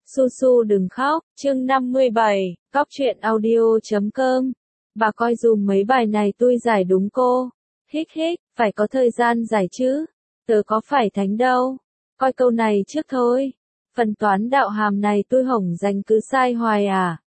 Su Su đừng khóc, chương 57, cóc truyện audio.com. Bà coi dùm mấy bài này tôi giải đúng cô. Hích hích, phải có thời gian giải chứ. Tớ có phải thánh đâu. Coi câu này trước thôi. Phần toán đạo hàm này tôi hổng dành cứ sai hoài à.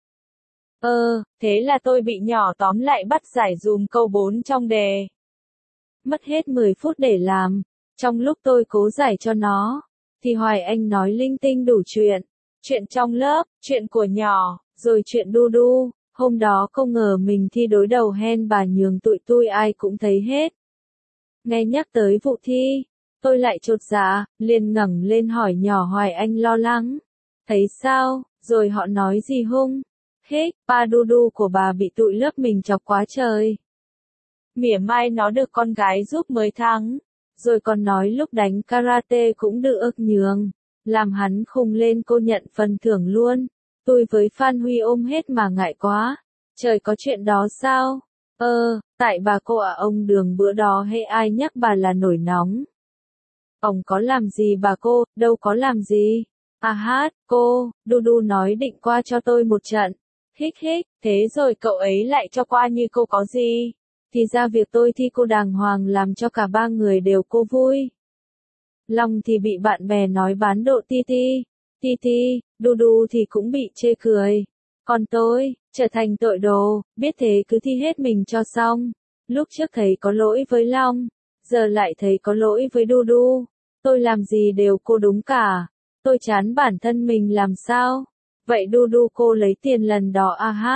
Thế là tôi bị nhỏ tóm lại bắt giải dùm câu 4 trong đề. Mất hết 10 phút để làm. Trong lúc tôi cố giải cho nó, thì Hoài Anh nói linh tinh đủ chuyện. Chuyện trong lớp, chuyện của nhỏ, rồi chuyện đu đu. Hôm đó không ngờ mình thi đối đầu hen bà nhường tụi tôi ai cũng thấy hết. Nghe nhắc tới vụ thi, tôi lại chột dạ, liền ngẩng lên hỏi nhỏ Hoài Anh lo lắng. Thấy sao, rồi họ nói gì hung? Hích, ba đu đu của bà bị tụi lớp mình chọc quá trời. Mỉa mai nó được con gái giúp mới thắng. Rồi còn nói lúc đánh karate cũng được nhường. Làm hắn khùng lên cô nhận phần thưởng luôn. Tôi với Phan Huy ôm hết mà ngại quá. Trời có chuyện đó sao? Tại bà cô ông Đường bữa đó hay ai nhắc bà là nổi nóng. Ông có làm gì bà cô, đâu có làm gì. Cô, đu đu nói định qua cho tôi một trận. Hích hích, thế rồi cậu ấy lại cho qua như cô có gì. Thì ra việc tôi thi cô đàng hoàng làm cho cả ba người đều cô vui. Long thì bị bạn bè nói bán độ ti, đu đu thì cũng bị chê cười. Còn tôi, trở thành tội đồ, biết thế cứ thi hết mình cho xong. Lúc trước thấy có lỗi với Long, giờ lại thấy có lỗi với đu đu. Tôi làm gì đều cô đúng cả. Tôi chán bản thân mình làm sao? Vậy đu đu cô lấy tiền lần đó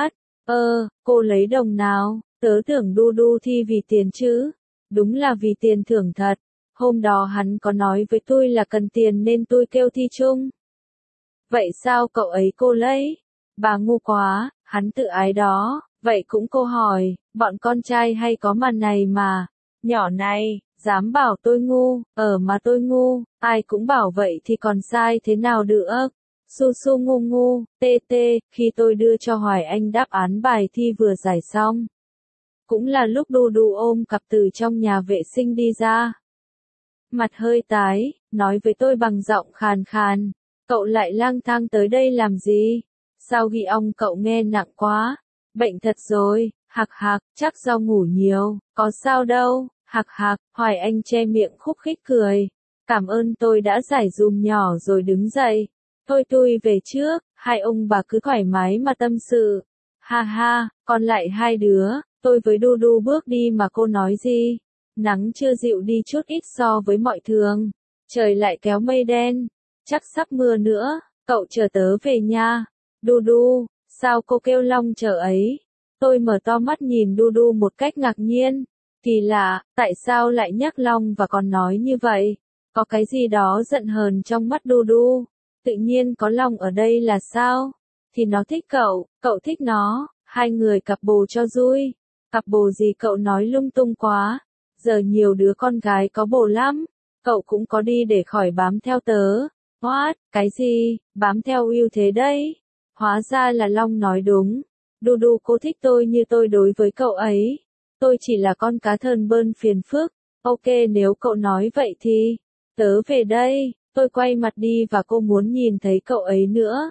cô lấy đồng nào? Tớ tưởng đu đu thi vì tiền chứ. Đúng là vì tiền thưởng thật. Hôm đó hắn có nói với tôi là cần tiền nên tôi kêu thi chung. Vậy sao cậu ấy cô lấy? Bà ngu quá, hắn tự ái đó. Vậy cũng cô hỏi, bọn con trai hay có màn này mà. Nhỏ này, dám bảo tôi ngu, mà tôi ngu, ai cũng bảo vậy thì còn sai thế nào được. Su Su ngu, khi tôi đưa cho Hoài Anh đáp án bài thi vừa giải xong. Cũng là lúc đu đu ôm cặp từ trong nhà vệ sinh đi ra. Mặt hơi tái, nói với tôi bằng giọng khàn khàn. Cậu lại lang thang tới đây làm gì? Sao ghi ong cậu nghe nặng quá? Bệnh thật rồi, hạc, chắc do ngủ nhiều, có sao đâu, hạc, Hoài Anh che miệng khúc khích cười. Cảm ơn tôi đã giải dùm nhỏ rồi đứng dậy. Thôi tôi về trước, hai ông bà cứ thoải mái mà tâm sự. Ha, còn lại hai đứa, tôi với đu đu bước đi mà cô nói gì? Nắng chưa dịu đi chút ít so với mọi thường. Trời lại kéo mây đen. Chắc sắp mưa nữa. Cậu chờ tớ về nha. Đu đu, sao cô kêu Long chờ ấy? Tôi mở to mắt nhìn đu đu một cách ngạc nhiên. Kỳ lạ, tại sao lại nhắc Long và còn nói như vậy? Có cái gì đó giận hờn trong mắt đu đu. Tự nhiên có Long ở đây là sao? Thì nó thích cậu thích nó. Hai người cặp bồ cho vui. Cặp bồ gì cậu nói lung tung quá. Giờ nhiều đứa con gái có bồ lắm. Cậu cũng có đi để khỏi bám theo tớ. What, cái gì, bám theo yêu thế đấy? Hóa ra là Long nói đúng. Đu đu cô thích tôi như tôi đối với cậu ấy. Tôi chỉ là con cá thờn bơn phiền phức. Ok nếu cậu nói vậy thì, tớ về đây. Tôi quay mặt đi và cô muốn nhìn thấy cậu ấy nữa.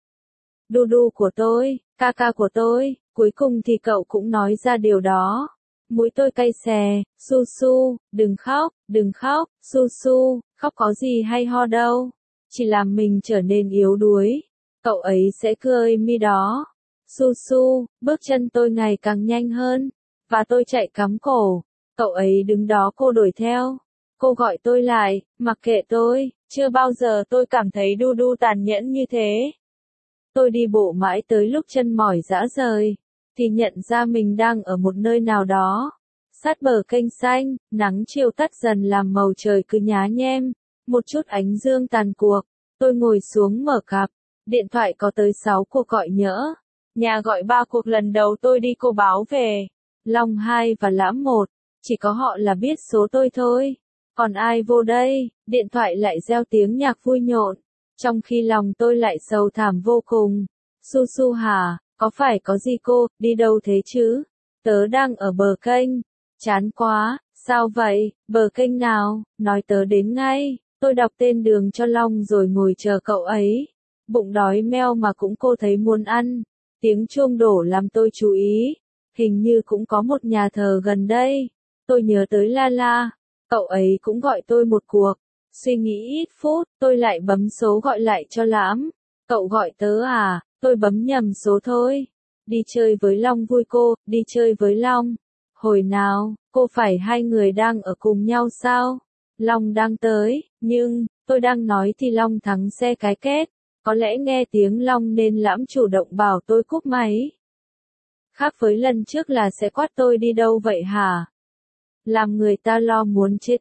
Đu đu của tôi, ca của tôi, cuối cùng thì cậu cũng nói ra điều đó. Mũi tôi cay xè, Su Su, đừng khóc, Su Su, khóc có gì hay ho đâu. Chỉ làm mình trở nên yếu đuối. Cậu ấy sẽ cười mi đó. Su Su, bước chân tôi ngày càng nhanh hơn. Và tôi chạy cắm cổ. Cậu ấy đứng đó cô đuổi theo. Cô gọi tôi lại, mặc kệ tôi, chưa bao giờ tôi cảm thấy đu đu tàn nhẫn như thế. Tôi đi bộ mãi tới lúc chân mỏi rã rời. Thì nhận ra mình đang ở một nơi nào đó. Sát bờ kênh xanh, nắng chiều tắt dần làm màu trời cứ nhá nhem. Một chút ánh dương tàn cuộc. Tôi ngồi xuống mở cặp. Điện thoại có tới 6 cuộc gọi nhỡ. Nhà gọi 3 cuộc lần đầu tôi đi cô báo về. Long 2 và Lãm 1. Chỉ có họ là biết số tôi thôi. Còn ai vô đây? Điện thoại lại reo tiếng nhạc vui nhộn. Trong khi lòng tôi lại sầu thảm vô cùng. Su Su hả? Có phải có gì cô, đi đâu thế chứ? Tớ đang ở bờ kênh. Chán quá, sao vậy? Bờ kênh nào? Nói tớ đến ngay. Tôi đọc tên đường cho Long rồi ngồi chờ cậu ấy. Bụng đói meo mà cũng cô thấy muốn ăn. Tiếng chuông đổ làm tôi chú ý. Hình như cũng có một nhà thờ gần đây. Tôi nhớ tới La La. Cậu ấy cũng gọi tôi một cuộc. Suy nghĩ ít phút, tôi lại bấm số gọi lại cho Lãm. Cậu gọi tớ à? Tôi bấm nhầm số thôi. Đi chơi với Long vui cô, đi chơi với Long. Hồi nào, cô phải hai người đang ở cùng nhau sao? Long đang tới, nhưng, tôi đang nói thì Long thắng xe cái kết. Có lẽ nghe tiếng Long nên Lãm chủ động bảo tôi cúp máy. Khác với lần trước là sẽ quát tôi đi đâu vậy hả? Làm người ta lo muốn chê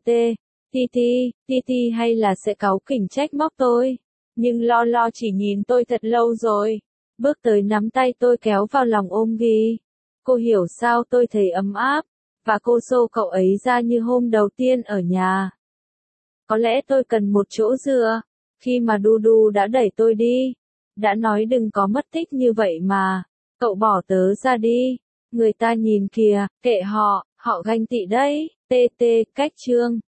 ti hay là sẽ cáu kỉnh trách móc tôi. Nhưng lo chỉ nhìn tôi thật lâu rồi. Bước tới nắm tay tôi kéo vào lòng ôm ghì. Cô hiểu sao tôi thấy ấm áp. Và cô xô cậu ấy ra như hôm đầu tiên ở nhà. Có lẽ tôi cần một chỗ dựa. Khi mà Du đã đẩy tôi đi. Đã nói đừng có mất tích như vậy mà. Cậu bỏ tớ ra đi. Người ta nhìn kìa, kệ họ, họ ganh tị đấy. Cách chương